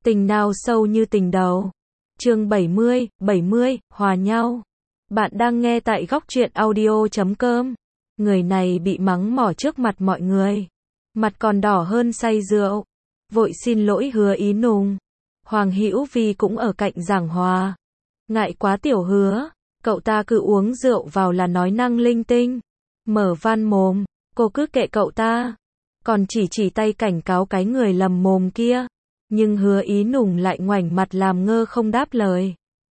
Tình nào sâu như tình đầu. Chương 70, hòa nhau. Bạn đang nghe tại góc truyện audio.com. Người này bị mắng mỏ trước mặt mọi người. Mặt còn đỏ hơn say rượu. Vội xin lỗi Hứa Ý Nùng. Hoàng Hữu Vi cũng ở cạnh giảng hòa. Ngại quá Tiểu Hứa, cậu ta cứ uống rượu vào là nói năng linh tinh. Mở van mồm, cô cứ kệ cậu ta. Còn chỉ tay cảnh cáo cái người lầm mồm kia. Nhưng Hứa Ý Nùng lại ngoảnh mặt làm ngơ không đáp lời.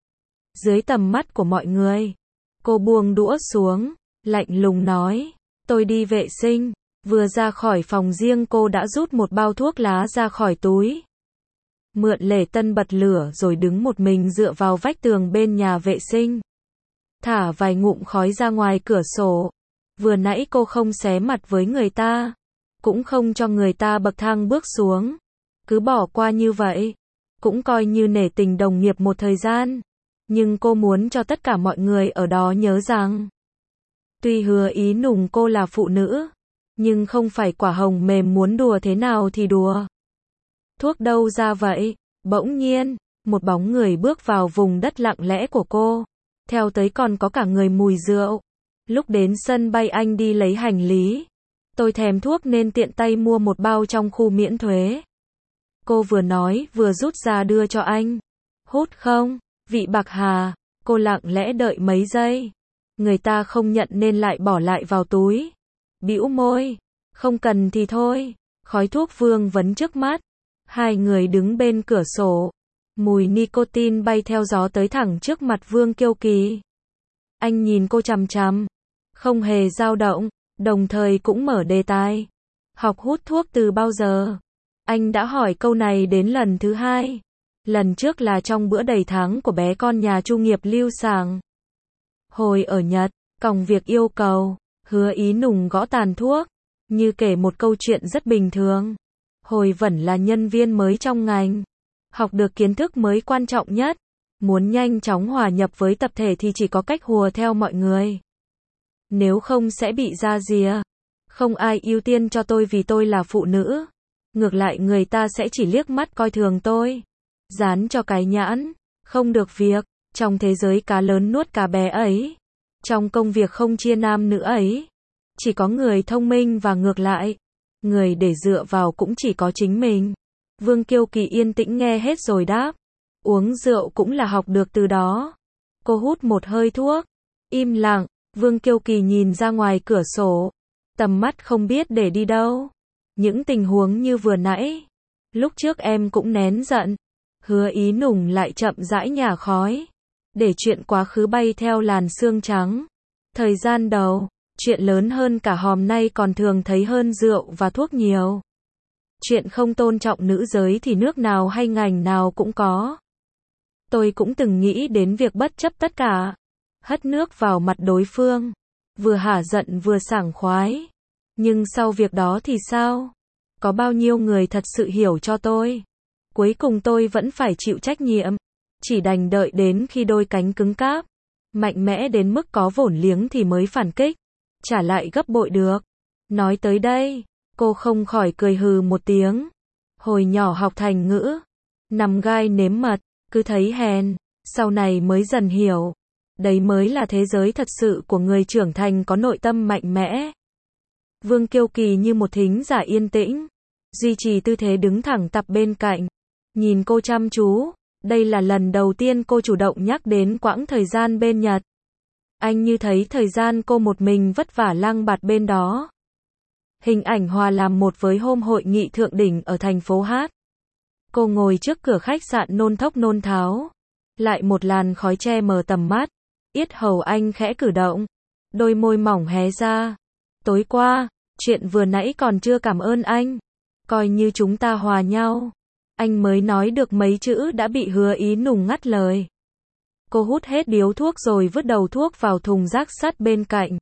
Dưới tầm mắt của mọi người, cô buông đũa xuống, lạnh lùng nói, tôi đi vệ sinh. Vừa ra khỏi phòng riêng cô đã rút một bao thuốc lá ra khỏi túi. Mượn lể tân bật lửa rồi đứng một mình dựa vào vách tường bên nhà vệ sinh. Thả vài ngụm khói ra ngoài cửa sổ. Vừa nãy cô không xé mặt với người ta, cũng không cho người ta bậc thang bước xuống. Cứ bỏ qua như vậy, cũng coi như nể tình đồng nghiệp một thời gian. Nhưng cô muốn cho tất cả mọi người ở đó nhớ rằng, tuy Hứa Ý Nùng cô là phụ nữ, nhưng không phải quả hồng mềm muốn đùa thế nào thì đùa. Thuốc đâu ra vậy? Bỗng nhiên, một bóng người bước vào vùng đất lặng lẽ của cô. Theo tới còn có cả người mùi rượu. Lúc đến sân bay anh đi lấy hành lý. Tôi thèm thuốc nên tiện tay mua một bao trong khu miễn thuế. Cô vừa nói vừa rút ra đưa cho anh. Hút không? Vị bạc hà. Cô lặng lẽ đợi mấy giây. Người ta không nhận nên lại bỏ lại vào túi. Bĩu môi. Không cần thì thôi. Khói thuốc vương vấn trước mắt. Hai người đứng bên cửa sổ. Mùi nicotine bay theo gió tới thẳng trước mặt Vương Kiêu Kỳ. Anh nhìn cô chằm chằm, không hề dao động, đồng thời cũng mở đề tài. Học hút thuốc từ bao giờ? Anh đã hỏi câu này đến lần thứ hai. Lần trước là trong bữa đầy tháng của bé con nhà Chu Nghiệp Lưu Sảng. Hồi ở Nhật, còng việc yêu cầu, Hứa Ý Nùng gõ tàn thuốc, như kể một câu chuyện rất bình thường. Hồi vẫn là nhân viên mới trong ngành, học được kiến thức mới quan trọng nhất. Muốn nhanh chóng hòa nhập với tập thể thì chỉ có cách hùa theo mọi người. Nếu không sẽ bị ra rìa. Không ai ưu tiên cho tôi vì tôi là phụ nữ. Ngược lại người ta sẽ chỉ liếc mắt coi thường tôi. Dán cho cái nhãn, không được việc. Trong thế giới cá lớn nuốt cá bé ấy, trong công việc không chia nam nữ ấy, chỉ có người thông minh và ngược lại. Người để dựa vào cũng chỉ có chính mình. Vương Kiêu Kỳ yên tĩnh nghe hết rồi đáp. Uống rượu cũng là học được từ đó. Cô hút một hơi thuốc. Im lặng. Vương Kiêu Kỳ nhìn ra ngoài cửa sổ. Tầm mắt không biết để đi đâu. Những tình huống như vừa nãy. Lúc trước em cũng nén giận. Hứa Ý Nùng lại chậm rãi nhả khói. Để chuyện quá khứ bay theo làn sương trắng. Thời gian đầu, chuyện lớn hơn cả hòm nay còn thường thấy hơn rượu và thuốc nhiều. Chuyện không tôn trọng nữ giới thì nước nào hay ngành nào cũng có. Tôi cũng từng nghĩ đến việc bất chấp tất cả, hất nước vào mặt đối phương, vừa hả giận vừa sảng khoái. Nhưng sau việc đó thì sao? Có bao nhiêu người thật sự hiểu cho tôi? Cuối cùng tôi vẫn phải chịu trách nhiệm, chỉ đành đợi đến khi đôi cánh cứng cáp, mạnh mẽ đến mức có vổn liếng thì mới phản kích, trả lại gấp bội được. Nói tới đây, cô không khỏi cười hừ một tiếng. Hồi nhỏ học thành ngữ, nằm gai nếm mật, cứ thấy hèn, sau này mới dần hiểu. Đấy mới là thế giới thật sự của người trưởng thành có nội tâm mạnh mẽ. Vương Kiêu Kỳ như một thính giả yên tĩnh, duy trì tư thế đứng thẳng tắp bên cạnh, nhìn cô chăm chú. Đây là lần đầu tiên cô chủ động nhắc đến quãng thời gian bên Nhật. Anh như thấy thời gian cô một mình vất vả lang bạt bên đó. Hình ảnh hòa làm một với hôm hội nghị thượng đỉnh ở thành phố Hát. Cô ngồi trước cửa khách sạn nôn thốc nôn tháo. Lại một làn khói che mờ tầm mắt. Yết hầu anh khẽ cử động. Đôi môi mỏng hé ra. Tối qua, chuyện vừa nãy còn chưa cảm ơn anh. Coi như chúng ta hòa nhau. Anh mới nói được mấy chữ đã bị Hứa Ý Nùng ngắt lời. Cô hút hết điếu thuốc rồi vứt đầu thuốc vào thùng rác sắt bên cạnh.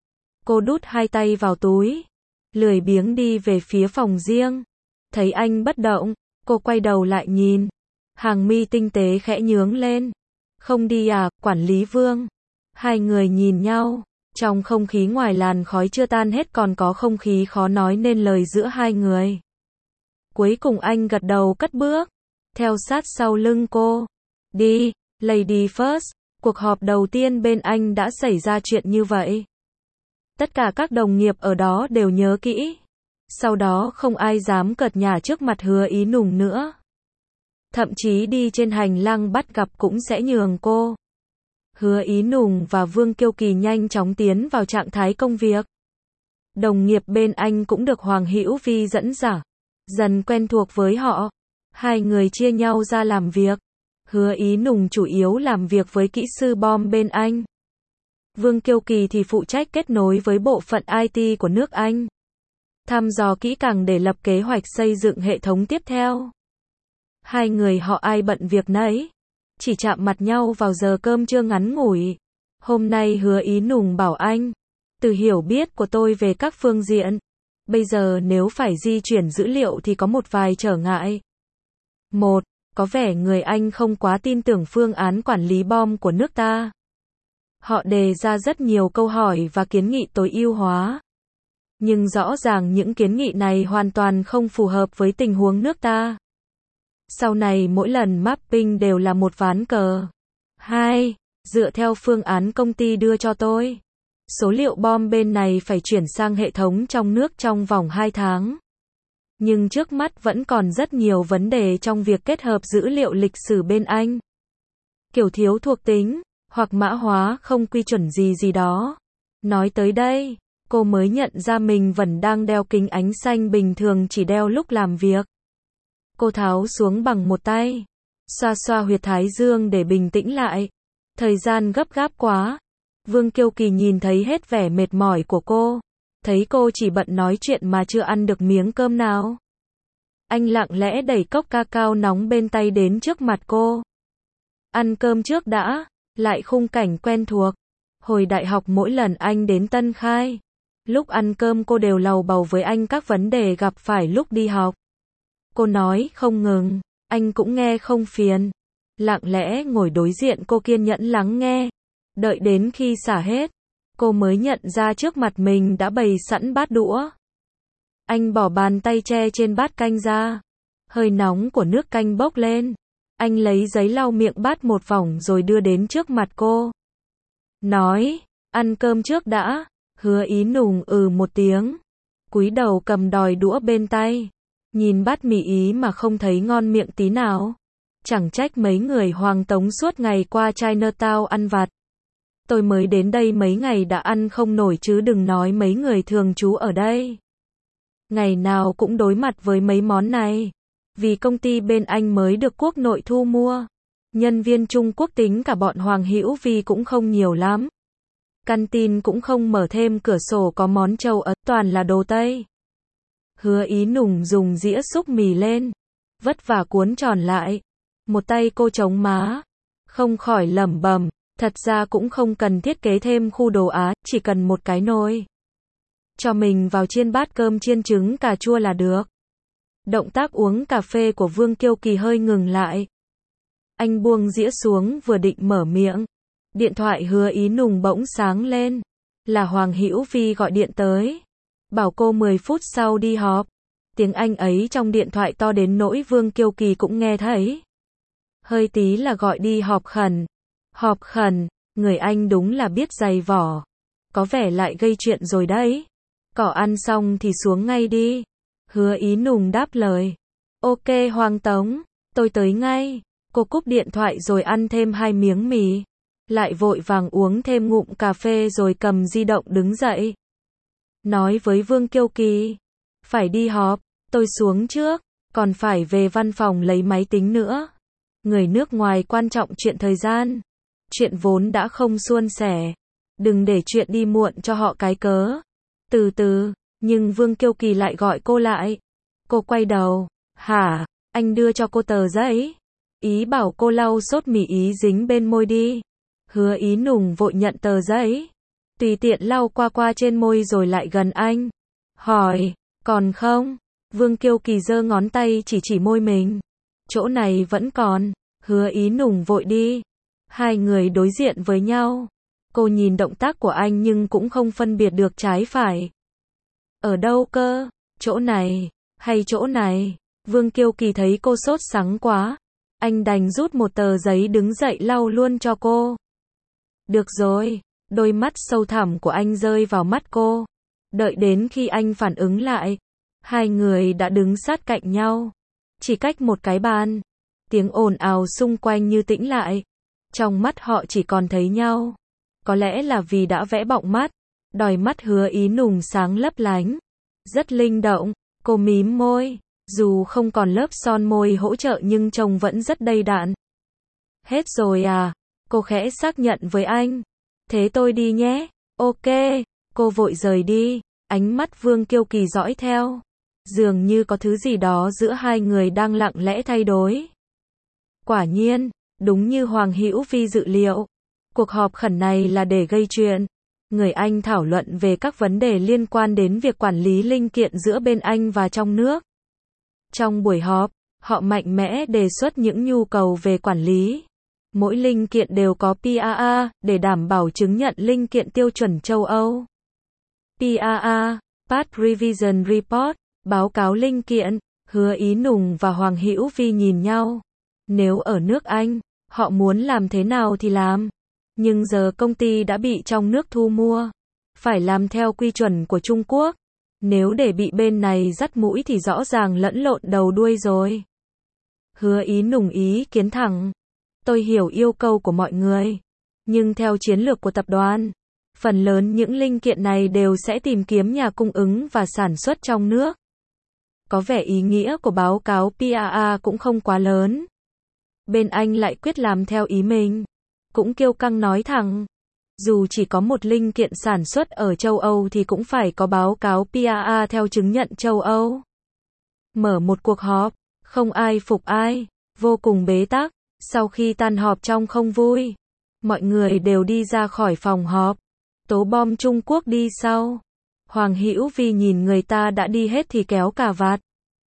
Cô đút hai tay vào túi, lười biếng đi về phía phòng riêng. Thấy anh bất động, cô quay đầu lại nhìn. Hàng mi tinh tế khẽ nhướng lên. Không đi à, quản lý Vương? Hai người nhìn nhau. Trong không khí ngoài làn khói chưa tan hết còn có không khí khó nói nên lời giữa hai người. Cuối cùng anh gật đầu cất bước. theo sát sau lưng cô. Đi, lady first, cuộc họp đầu tiên bên anh đã xảy ra chuyện như vậy. Tất cả các đồng nghiệp ở đó đều nhớ kỹ. Sau đó không ai dám cợt nhả trước mặt Hứa Ý Nùng nữa. Thậm chí đi trên hành lang bắt gặp cũng sẽ nhường cô. Hứa Ý Nùng và Vương Kiêu Kỳ nhanh chóng tiến vào trạng thái công việc. Đồng nghiệp bên anh cũng được Hoàng Hữu Vi dẫn dắt, dần quen thuộc với họ. Hai người chia nhau ra làm việc. Hứa Ý Nùng chủ yếu làm việc với kỹ sư bom bên anh. Vương Kiêu Kỳ thì phụ trách kết nối với bộ phận IT của nước Anh. Thăm dò kỹ càng để lập kế hoạch xây dựng hệ thống tiếp theo. Hai người họ ai bận việc nấy, chỉ chạm mặt nhau vào giờ cơm trưa ngắn ngủi. Hôm nay Hứa Ý Nùng bảo anh, từ hiểu biết của tôi về các phương diện, bây giờ nếu phải di chuyển dữ liệu thì có một vài trở ngại. Một, có vẻ người Anh không quá tin tưởng phương án quản lý bom của nước ta. Họ đề ra rất nhiều câu hỏi và kiến nghị tối ưu hóa. Nhưng rõ ràng những kiến nghị này hoàn toàn không phù hợp với tình huống nước ta. Sau này mỗi lần mapping đều là một ván cờ. 2. Dựa theo phương án công ty đưa cho tôi, số liệu bom bên này phải chuyển sang hệ thống trong nước trong vòng 2 tháng. Nhưng trước mắt vẫn còn rất nhiều vấn đề trong việc kết hợp dữ liệu lịch sử bên Anh. Kiểu thiếu thuộc tính, hoặc mã hóa không quy chuẩn gì đó. Nói tới đây, cô mới nhận ra mình vẫn đang đeo kính ánh xanh bình thường chỉ đeo lúc làm việc. Cô tháo xuống bằng một tay, xoa xoa huyệt thái dương để bình tĩnh lại. Thời gian gấp gáp quá. Vương Kiêu Kỳ nhìn thấy hết vẻ mệt mỏi của cô, thấy cô chỉ bận nói chuyện mà chưa ăn được miếng cơm nào. Anh lặng lẽ đẩy cốc cacao nóng bên tay đến trước mặt cô. Ăn cơm trước đã, lại khung cảnh quen thuộc. Hồi đại học mỗi lần anh đến Tân Khai, lúc ăn cơm cô đều lầu bầu với anh các vấn đề gặp phải lúc đi học. Cô nói không ngừng, anh cũng nghe không phiền. Lặng lẽ ngồi đối diện cô kiên nhẫn lắng nghe. Đợi đến khi xả hết, cô mới nhận ra trước mặt mình đã bày sẵn bát đũa. Anh bỏ bàn tay che trên bát canh ra. Hơi nóng của nước canh bốc lên. Anh lấy giấy lau miệng bát một vòng rồi đưa đến trước mặt cô. Nói, ăn cơm trước đã. Hứa Ý Nùng một tiếng. Cúi đầu cầm đòi đũa bên tay. Nhìn bát mì Ý mà không thấy ngon miệng tí nào. Chẳng trách mấy người Hoàng Tống suốt ngày qua Chinatown ăn vặt. Tôi mới đến đây mấy ngày đã ăn không nổi chứ đừng nói mấy người thường trú ở đây. Ngày nào cũng đối mặt với mấy món này. Vì công ty bên Anh mới được quốc nội thu mua. Nhân viên Trung Quốc tính cả bọn Hoàng Hữu Vi cũng không nhiều lắm. Canteen cũng không mở thêm cửa sổ có món châu Ấn, toàn là đồ Tây. Hứa Ý Nùng dùng dĩa xúc mì lên, vất vả cuốn tròn lại. Một tay cô chống má, không khỏi lẩm bẩm, thật ra cũng không cần thiết kế thêm khu đồ Á, chỉ cần một cái nồi. Cho mình vào chiên bát cơm chiên trứng cà chua là được. Động tác uống cà phê của Vương Kiêu Kỳ hơi ngừng lại. Anh buông dĩa xuống vừa định mở miệng. Điện thoại Hứa Ý Nùng bỗng sáng lên. Là Hoàng Hữu Vi gọi điện tới. Bảo cô 10 phút sau đi họp. Tiếng Anh ấy trong điện thoại to đến nỗi Vương Kiêu Kỳ cũng nghe thấy. Hơi tí là gọi đi họp khẩn. Họp khẩn, người Anh đúng là biết dày vỏ. Có vẻ lại gây chuyện rồi đấy. Cỏ ăn xong thì xuống ngay đi. Hứa Ý Nùng đáp lời. Ok Hoàng Tống, tôi tới ngay. Cô cúp điện thoại rồi ăn thêm 2 miếng mì. Lại vội vàng uống thêm ngụm cà phê rồi cầm di động đứng dậy. Nói với Vương Kiêu Kỳ. Phải đi họp, tôi xuống trước. Còn phải về văn phòng lấy máy tính nữa. Người nước ngoài quan trọng chuyện thời gian. Chuyện vốn đã không suôn sẻ. Đừng để chuyện đi muộn cho họ cái cớ. Từ từ, nhưng Vương Kiêu Kỳ lại gọi cô lại. Cô quay đầu. Hả, anh đưa cho cô tờ giấy. Ý bảo cô lau sốt mì Ý dính bên môi đi. Hứa Ý Nùng vội nhận tờ giấy. Tùy tiện lau qua trên môi rồi lại gần anh. Hỏi, còn không? Vương Kiêu Kỳ giơ ngón tay chỉ môi mình. Chỗ này vẫn còn. Hứa Ý Nùng vội đi. Hai người đối diện với nhau. Cô nhìn động tác của anh nhưng cũng không phân biệt được trái phải. Ở đâu cơ? Chỗ này, hay chỗ này? Vương Kiêu Kỳ thấy cô sốt sắng quá, anh đành rút một tờ giấy đứng dậy lau luôn cho cô. Được rồi, đôi mắt sâu thẳm của anh rơi vào mắt cô. Đợi đến khi anh phản ứng lại, hai người đã đứng sát cạnh nhau, chỉ cách một cái bàn. Tiếng ồn ào xung quanh như tĩnh lại. Trong mắt họ chỉ còn thấy nhau. Có lẽ là vì đã vẽ bọng mắt, đôi mắt Hứa Ý Nùng sáng lấp lánh, rất linh động. Cô mím môi, dù không còn lớp son môi hỗ trợ nhưng trông vẫn rất đầy đặn. Hết rồi à? Cô khẽ xác nhận với anh. Thế tôi đi nhé. Ok. Cô vội rời đi, ánh mắt Vương Kiêu Kỳ dõi theo. Dường như có thứ gì đó giữa hai người đang lặng lẽ thay đổi. Quả nhiên, đúng như Hoàng Hữu Vi dự liệu, cuộc họp khẩn này là để gây chuyện. Người Anh thảo luận về các vấn đề liên quan đến việc quản lý linh kiện giữa bên Anh và trong nước. Trong buổi họp, họ mạnh mẽ đề xuất những nhu cầu về quản lý. Mỗi linh kiện đều có PAA để đảm bảo chứng nhận linh kiện tiêu chuẩn châu Âu. PAA, Part Revision Report, báo cáo linh kiện. Hứa Ý Nùng và Hoàng Hữu Vi nhìn nhau. Nếu ở nước Anh, họ muốn làm thế nào thì làm. Nhưng giờ công ty đã bị trong nước thu mua, phải làm theo quy chuẩn của Trung Quốc. Nếu để bị bên này dắt mũi thì rõ ràng lẫn lộn đầu đuôi rồi. Hứa Ý Nùng ý kiến thẳng. Tôi hiểu yêu cầu của mọi người, nhưng theo chiến lược của tập đoàn, phần lớn những linh kiện này đều sẽ tìm kiếm nhà cung ứng và sản xuất trong nước. Có vẻ ý nghĩa của báo cáo PAA cũng không quá lớn. Bên Anh lại quyết làm theo ý mình. Cũng kiêu căng nói thẳng. Dù chỉ có một linh kiện sản xuất ở châu Âu thì cũng phải có báo cáo PAA theo chứng nhận châu Âu. Mở một cuộc họp, không ai phục ai, vô cùng bế tắc. Sau khi tan họp trong không vui, mọi người đều đi ra khỏi phòng họp. Tố bom Trung Quốc đi sau. Hoàng Hữu Vi nhìn người ta đã đi hết thì kéo cà vạt,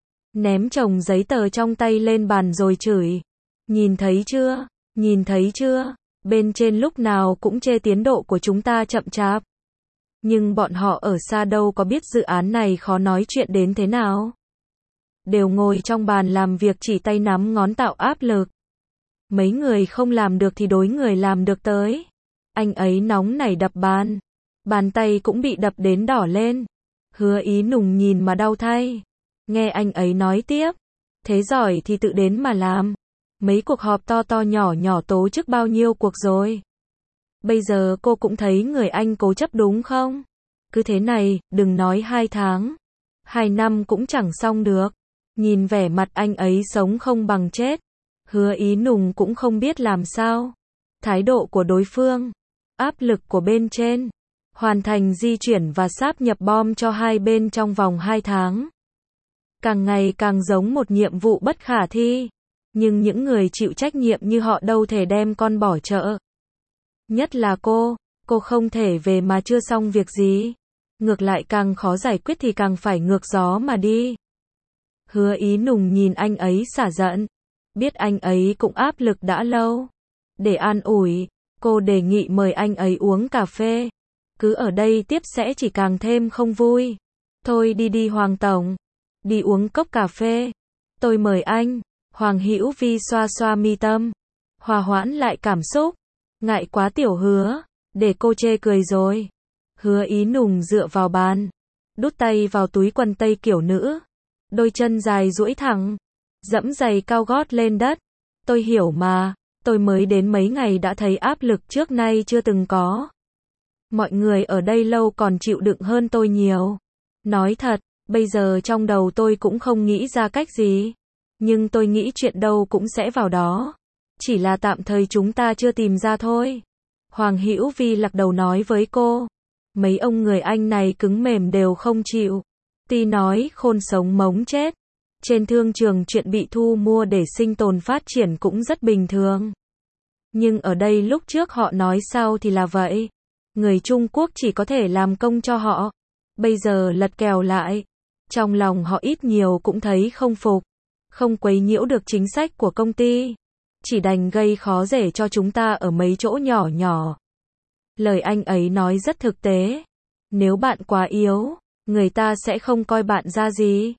ném chồng giấy tờ trong tay lên bàn rồi chửi. Nhìn thấy chưa? Nhìn thấy chưa? Bên trên lúc nào cũng chê tiến độ của chúng ta chậm chạp. Nhưng bọn họ ở xa đâu có biết dự án này khó nói chuyện đến thế nào. Đều ngồi trong bàn làm việc chỉ tay nắm ngón tạo áp lực. Mấy người không làm được thì đối người làm được tới. Anh ấy nóng nảy đập bàn. Bàn tay cũng bị đập đến đỏ lên. Hứa Ý Nùng nhìn mà đau thay. Nghe anh ấy nói tiếp. Thế giỏi thì tự đến mà làm. Mấy cuộc họp to to nhỏ nhỏ tổ chức bao nhiêu cuộc rồi. Bây giờ cô cũng thấy người Anh cố chấp đúng không? Cứ thế này, đừng nói 2 tháng. 2 năm cũng chẳng xong được. Nhìn vẻ mặt anh ấy sống không bằng chết. Hứa Ý Nùng cũng không biết làm sao. Thái độ của đối phương, áp lực của bên trên, hoàn thành di chuyển và sáp nhập bom cho hai bên trong vòng 2 tháng. Càng ngày càng giống một nhiệm vụ bất khả thi. Nhưng những người chịu trách nhiệm như họ đâu thể đem con bỏ chợ. Nhất là cô không thể về mà chưa xong việc gì. Ngược lại càng khó giải quyết thì càng phải ngược gió mà đi. Hứa Ý Nùng nhìn anh ấy xả giận. Biết anh ấy cũng áp lực đã lâu. Để an ủi, cô đề nghị mời anh ấy uống cà phê. Cứ ở đây tiếp sẽ chỉ càng thêm không vui. Thôi đi Hoàng Tổng. Đi uống cốc cà phê. Tôi mời anh. Hoàng Hữu Vi xoa xoa mi tâm. Hòa hoãn lại cảm xúc. Ngại quá tiểu Hứa. Để cô chê cười rồi. Hứa Ý Nùng dựa vào bàn. Đút tay vào túi quần tây kiểu nữ. Đôi chân dài duỗi thẳng. Dẫm giày cao gót lên đất. Tôi hiểu mà. Tôi mới đến mấy ngày đã thấy áp lực trước nay chưa từng có. Mọi người ở đây lâu còn chịu đựng hơn tôi nhiều. Nói thật, bây giờ trong đầu tôi cũng không nghĩ ra cách gì. Nhưng tôi nghĩ chuyện đâu cũng sẽ vào đó. Chỉ là tạm thời chúng ta chưa tìm ra thôi. Hoàng Hữu Vi lắc đầu nói với cô. Mấy ông người Anh này cứng mềm đều không chịu. Ti nói khôn sống mống chết. Trên thương trường chuyện bị thu mua để sinh tồn phát triển cũng rất bình thường. Nhưng ở đây lúc trước họ nói sao thì là vậy. Người Trung Quốc chỉ có thể làm công cho họ. Bây giờ lật kèo lại. Trong lòng họ ít nhiều cũng thấy không phục. Không quấy nhiễu được chính sách của công ty. Chỉ đành gây khó dễ cho chúng ta ở mấy chỗ nhỏ nhỏ. Lời anh ấy nói rất thực tế. Nếu bạn quá yếu, người ta sẽ không coi bạn ra gì.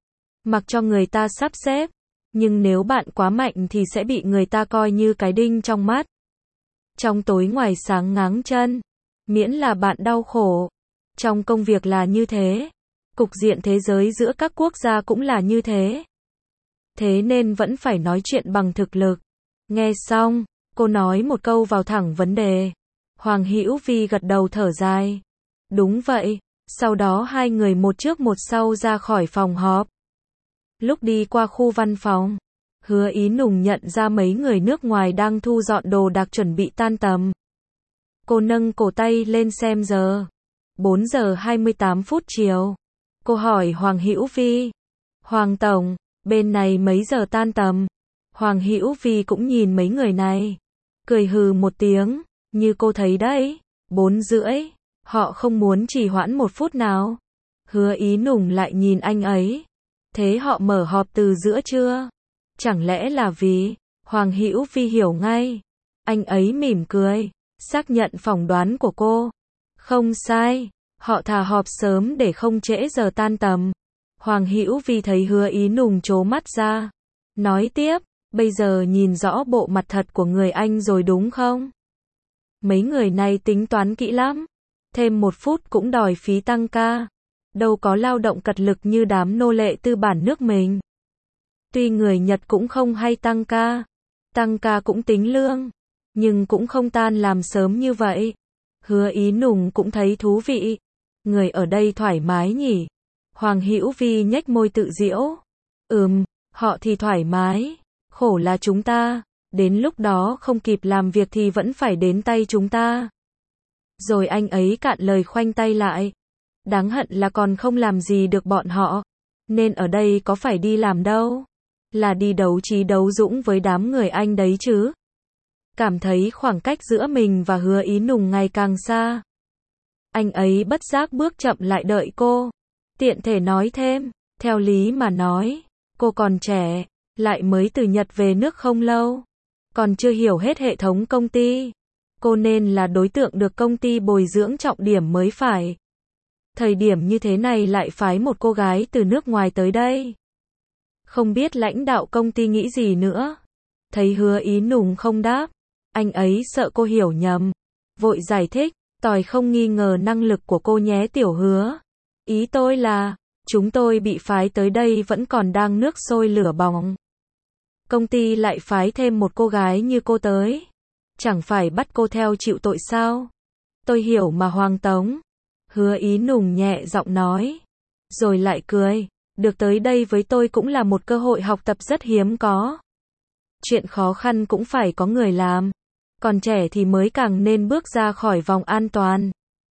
mặc cho người ta sắp xếp. Nhưng nếu bạn quá mạnh thì sẽ bị người ta coi như cái đinh trong mắt. Trong tối ngoài sáng ngáng chân. Miễn là bạn đau khổ. Trong công việc là như thế. Cục diện thế giới giữa các quốc gia cũng là như thế. Thế nên vẫn phải nói chuyện bằng thực lực. Nghe xong, cô nói một câu vào thẳng vấn đề. Hoàng Hữu Vi gật đầu thở dài. Đúng vậy. Sau đó hai người một trước một sau ra khỏi phòng họp. Lúc đi qua khu văn phòng, Hứa Ý Nùng nhận ra mấy người nước ngoài đang thu dọn đồ đạc chuẩn bị tan tầm. Cô nâng cổ tay lên xem giờ. 4 giờ 28 phút chiều. Cô hỏi Hoàng Hữu Vi. Hoàng Tổng, bên này mấy giờ tan tầm? Hoàng Hữu Vi cũng nhìn mấy người này. Cười hừ một tiếng, như cô thấy đấy, 4 rưỡi. Họ không muốn trì hoãn một phút nào. Hứa Ý Nùng lại nhìn anh ấy. Thế họ mở họp từ giữa trưa? Chẳng lẽ là vì... Hoàng Hữu Vi hiểu ngay. Anh ấy mỉm cười, xác nhận phỏng đoán của cô. Không sai, họ thà họp sớm để không trễ giờ tan tầm. Hoàng Hữu Vi thấy Hứa Ý Nùng trố mắt ra. Nói tiếp, bây giờ nhìn rõ bộ mặt thật của người anh rồi đúng không? Mấy người này tính toán kỹ lắm. Thêm 1 phút cũng đòi phí tăng ca. Đâu có lao động cật lực như đám nô lệ tư bản nước mình. Tuy người Nhật cũng không hay tăng ca cũng tính lương, nhưng cũng không tan làm sớm như vậy. Hứa Ý Nùng cũng thấy thú vị. Người ở đây thoải mái nhỉ? Hoàng Hữu Vi nhếch môi tự giễu. Họ thì thoải mái, khổ là chúng ta, đến lúc đó không kịp làm việc thì vẫn phải đến tay chúng ta. Rồi anh ấy cạn lời khoanh tay lại. Đáng hận là còn không làm gì được bọn họ, nên ở đây có phải đi làm đâu, là đi đấu trí đấu dũng với đám người Anh đấy chứ. Cảm thấy khoảng cách giữa mình và Hứa Ý Nùng ngày càng xa. Anh ấy bất giác bước chậm lại đợi cô. Tiện thể nói thêm, theo lý mà nói, cô còn trẻ, lại mới từ Nhật về nước không lâu, còn chưa hiểu hết hệ thống công ty. Cô nên là đối tượng được công ty bồi dưỡng trọng điểm mới phải. Thời điểm như thế này lại phái một cô gái từ nước ngoài tới đây. Không biết lãnh đạo công ty nghĩ gì nữa. Thấy Hứa Ý Nùng không đáp, anh ấy sợ cô hiểu nhầm, vội giải thích, tỏi không nghi ngờ năng lực của cô nhé tiểu Hứa. Ý tôi là, chúng tôi bị phái tới đây vẫn còn đang nước sôi lửa bỏng. Công ty lại phái thêm một cô gái như cô tới. Chẳng phải bắt cô theo chịu tội sao? Tôi hiểu mà Hoàng Tống. Hứa Ý Nùng nhẹ giọng nói. Rồi lại cười. Được tới đây với tôi cũng là một cơ hội học tập rất hiếm có. Chuyện khó khăn cũng phải có người làm. Còn trẻ thì mới càng nên bước ra khỏi vòng an toàn.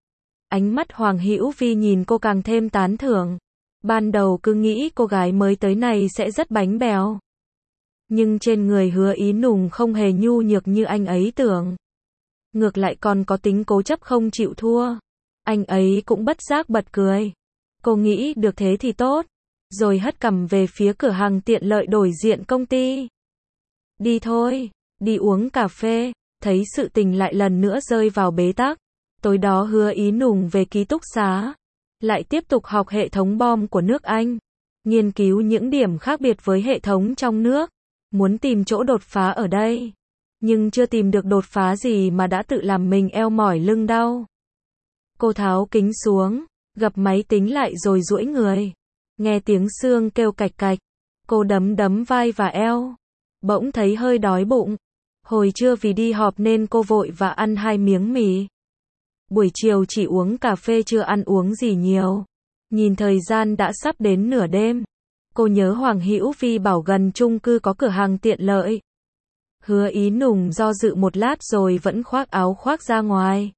Ánh mắt Hoàng Hữu Vi nhìn cô càng thêm tán thưởng. Ban đầu cứ nghĩ cô gái mới tới này sẽ rất bánh bèo. Nhưng trên người Hứa Ý Nùng không hề nhu nhược như anh ấy tưởng. Ngược lại còn có tính cố chấp không chịu thua. Anh ấy cũng bất giác bật cười. Cô nghĩ được thế thì tốt. Rồi hất cằm về phía cửa hàng tiện lợi đối diện công ty. Đi thôi, đi uống cà phê. Thấy sự tình lại lần nữa rơi vào bế tắc. Tối đó Hứa Ý Nùng về ký túc xá. Lại tiếp tục học hệ thống bom của nước Anh. Nghiên cứu những điểm khác biệt với hệ thống trong nước. Muốn tìm chỗ đột phá ở đây. Nhưng chưa tìm được đột phá gì mà đã tự làm mình eo mỏi lưng đau. Cô tháo kính xuống, gập máy tính lại rồi duỗi người. Nghe tiếng xương kêu cạch cạch. Cô đấm đấm vai và eo. Bỗng thấy hơi đói bụng. Hồi trưa vì đi họp nên cô vội và ăn 2 miếng mì. Buổi chiều chỉ uống cà phê chưa ăn uống gì nhiều. Nhìn thời gian đã sắp đến nửa đêm. Cô nhớ Hoàng Hữu Vi bảo gần chung cư có cửa hàng tiện lợi. Hứa Ý Nùng do dự một lát rồi vẫn khoác áo khoác ra ngoài.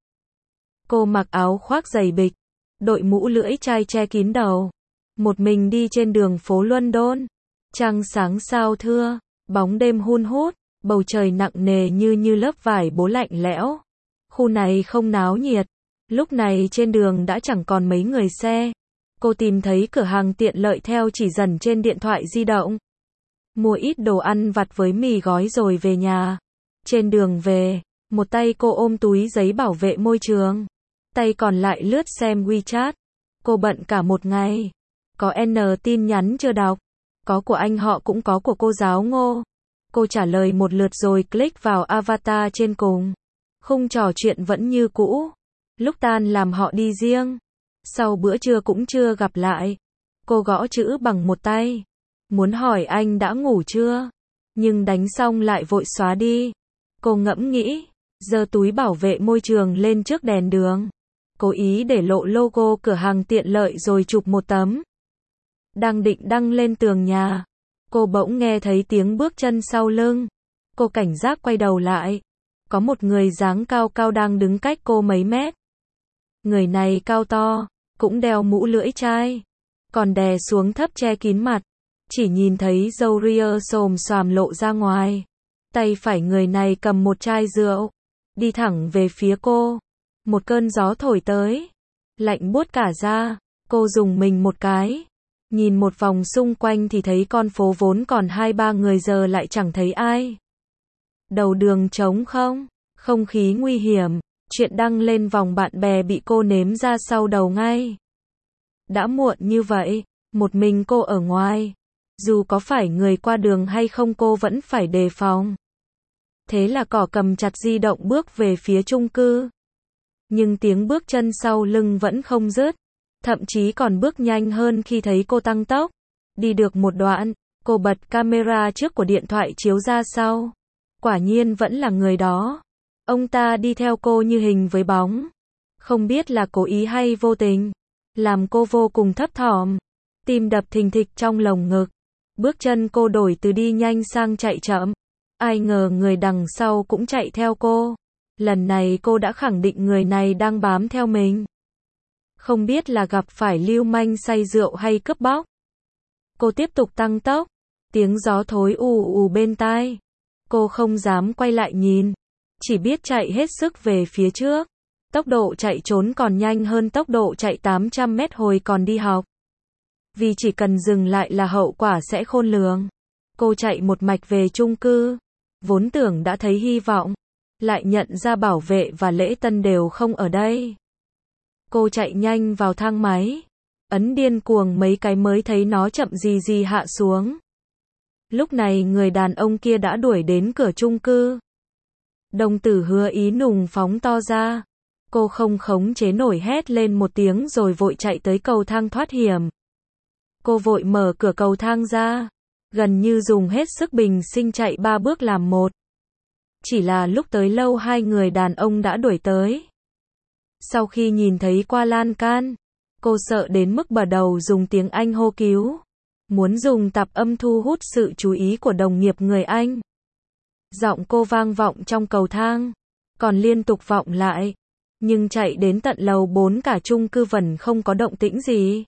Cô mặc áo khoác dày bịch, đội mũ lưỡi chai che kín đầu. Một mình đi trên đường phố London. Trăng sáng sao thưa, bóng đêm hun hút, bầu trời nặng nề như lớp vải bố lạnh lẽo. Khu này không náo nhiệt. Lúc này trên đường đã chẳng còn mấy người xe. Cô tìm thấy cửa hàng tiện lợi theo chỉ dẫn trên điện thoại di động. Mua ít đồ ăn vặt với mì gói rồi về nhà. Trên đường về, một tay cô ôm túi giấy bảo vệ môi trường. Tay còn lại lướt xem WeChat. Cô bận cả một ngày. Có N tin nhắn chưa đọc. Có của anh họ cũng có của cô giáo Ngô. Cô trả lời một lượt rồi click vào avatar trên cùng. Khung trò chuyện vẫn như cũ. Lúc tan làm họ đi riêng. Sau bữa trưa cũng chưa gặp lại. Cô gõ chữ bằng một tay. Muốn hỏi anh đã ngủ chưa? Nhưng đánh xong lại vội xóa đi. Cô ngẫm nghĩ. Giơ túi bảo vệ môi trường lên trước đèn đường. Cố ý để lộ logo cửa hàng tiện lợi rồi chụp một tấm. Đang định đăng lên tường nhà. Cô bỗng nghe thấy tiếng bước chân sau lưng. Cô cảnh giác quay đầu lại. Có một người dáng cao cao đang đứng cách cô mấy mét. Người này cao to, cũng đeo mũ lưỡi chai. Còn đè xuống thấp che kín mặt. Chỉ nhìn thấy râu ria xồm xoàm lộ ra ngoài. Tay phải người này cầm một chai rượu. Đi thẳng về phía cô. Một cơn gió thổi tới. Lạnh buốt cả da. Cô rùng mình một cái. Nhìn một vòng xung quanh thì thấy con phố vốn còn 2-3 người giờ lại chẳng thấy ai. Đầu đường trống không. Không khí nguy hiểm. Chuyện đăng lên vòng bạn bè bị cô nếm ra sau đầu ngay. Đã muộn như vậy. Một mình cô ở ngoài. Dù có phải người qua đường hay không cô vẫn phải đề phòng. Thế là cỏ cầm chặt di động bước về phía chung cư. Nhưng tiếng bước chân sau lưng vẫn không dứt. Thậm chí còn bước nhanh hơn khi thấy cô tăng tốc. Đi được một đoạn, cô bật camera trước của điện thoại chiếu ra sau. Quả nhiên vẫn là người đó. Ông ta đi theo cô như hình với bóng. Không biết là cố ý hay vô tình. Làm cô vô cùng thấp thỏm. Tim đập thình thịch trong lồng ngực. Bước chân cô đổi từ đi nhanh sang chạy chậm. Ai ngờ người đằng sau cũng chạy theo cô. Lần này cô đã khẳng định người này đang bám theo mình. Không biết là gặp phải lưu manh say rượu hay cướp bóc. Cô tiếp tục tăng tốc. Tiếng gió thối ù ù bên tai. Cô không dám quay lại nhìn. Chỉ biết chạy hết sức về phía trước. Tốc độ chạy trốn còn nhanh hơn tốc độ chạy 800 mét hồi còn đi học. Vì chỉ cần dừng lại là hậu quả sẽ khôn lường. Cô chạy một mạch về chung cư. Vốn tưởng đã thấy hy vọng. Lại nhận ra bảo vệ và lễ tân đều không ở đây. Cô chạy nhanh vào thang máy. Ấn điên cuồng mấy cái mới thấy nó chậm gì hạ xuống. Lúc này người đàn ông kia đã đuổi đến cửa chung cư. Đồng tử Hứa Ý Nùng phóng to ra. Cô không khống chế nổi hét lên một tiếng rồi vội chạy tới cầu thang thoát hiểm. Cô vội mở cửa cầu thang ra. Gần như dùng hết sức bình sinh chạy 3 bước làm một. Chỉ là lúc tới lâu hai người đàn ông đã đuổi tới. Sau khi nhìn thấy qua lan can, cô sợ đến mức bờ đầu dùng tiếng Anh hô cứu. Muốn dùng tạp âm thu hút sự chú ý của đồng nghiệp người Anh. Giọng cô vang vọng trong cầu thang, còn liên tục vọng lại. Nhưng chạy đến tận lầu 4 cả chung cư vẫn không có động tĩnh gì.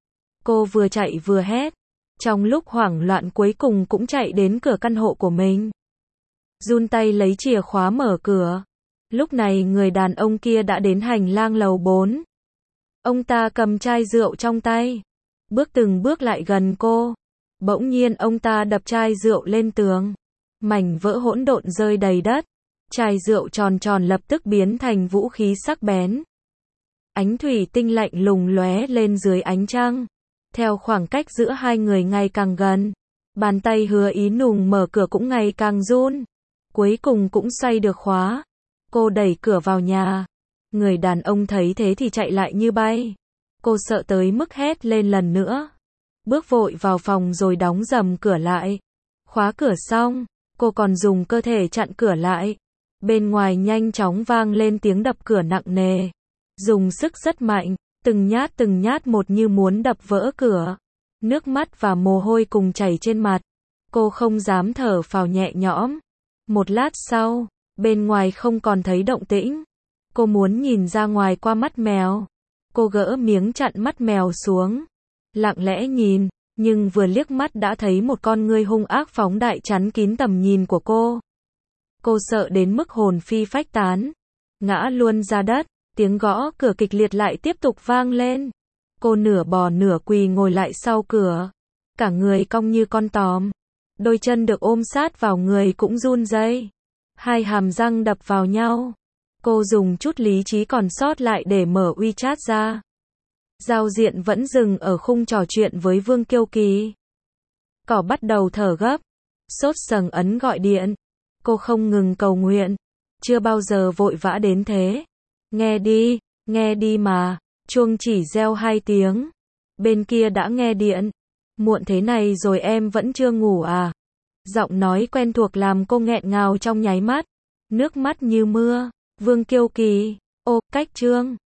Cô vừa chạy vừa hét. Trong lúc hoảng loạn cuối cùng cũng chạy đến cửa căn hộ của mình. Run tay lấy chìa khóa mở cửa. Lúc này người đàn ông kia đã đến hành lang lầu 4. Ông ta cầm chai rượu trong tay. Bước từng bước lại gần cô. Bỗng nhiên ông ta đập chai rượu lên tường. Mảnh vỡ hỗn độn rơi đầy đất. Chai rượu tròn tròn lập tức biến thành vũ khí sắc bén. Ánh thủy tinh lạnh lùng lóe lên dưới ánh trăng. Theo khoảng cách giữa hai người ngày càng gần, bàn tay Hứa Ý Nùng mở cửa cũng ngày càng run. Cuối cùng cũng xoay được khóa. Cô đẩy cửa vào nhà. Người đàn ông thấy thế thì chạy lại như bay. Cô sợ tới mức hét lên lần nữa. Bước vội vào phòng rồi đóng dầm cửa lại. Khóa cửa xong, cô còn dùng cơ thể chặn cửa lại. Bên ngoài nhanh chóng vang lên tiếng đập cửa nặng nề. Dùng sức rất mạnh, từng nhát một như muốn đập vỡ cửa. Nước mắt và mồ hôi cùng chảy trên mặt. Cô không dám thở phào nhẹ nhõm. Một lát sau, bên ngoài không còn thấy động tĩnh. Cô muốn nhìn ra ngoài qua mắt mèo. Cô gỡ miếng chặn mắt mèo xuống. Lặng lẽ nhìn, nhưng vừa liếc mắt đã thấy một con ngươi hung ác phóng đại chắn kín tầm nhìn của cô. Cô sợ đến mức hồn phi phách tán. Ngã luôn ra đất, tiếng gõ cửa kịch liệt lại tiếp tục vang lên. Cô nửa bò nửa quỳ ngồi lại sau cửa. Cả người cong như con tòm. Đôi chân được ôm sát vào người cũng run rẩy. Hai hàm răng đập vào nhau. Cô dùng chút lý trí còn sót lại để mở WeChat ra. Giao diện vẫn dừng ở khung trò chuyện với Vương Kiêu Kỳ. Cỏ bắt đầu thở gấp. Sốt sần ấn gọi điện. Cô không ngừng cầu nguyện. Chưa bao giờ vội vã đến thế. Nghe đi mà. Chuông chỉ reo 2 tiếng. Bên kia đã nghe điện. Muộn thế này rồi em vẫn chưa ngủ à? Giọng nói quen thuộc làm cô nghẹn ngào trong nháy mắt. Nước mắt như mưa. Vương Kiêu Kỳ. Ô, cách Trương.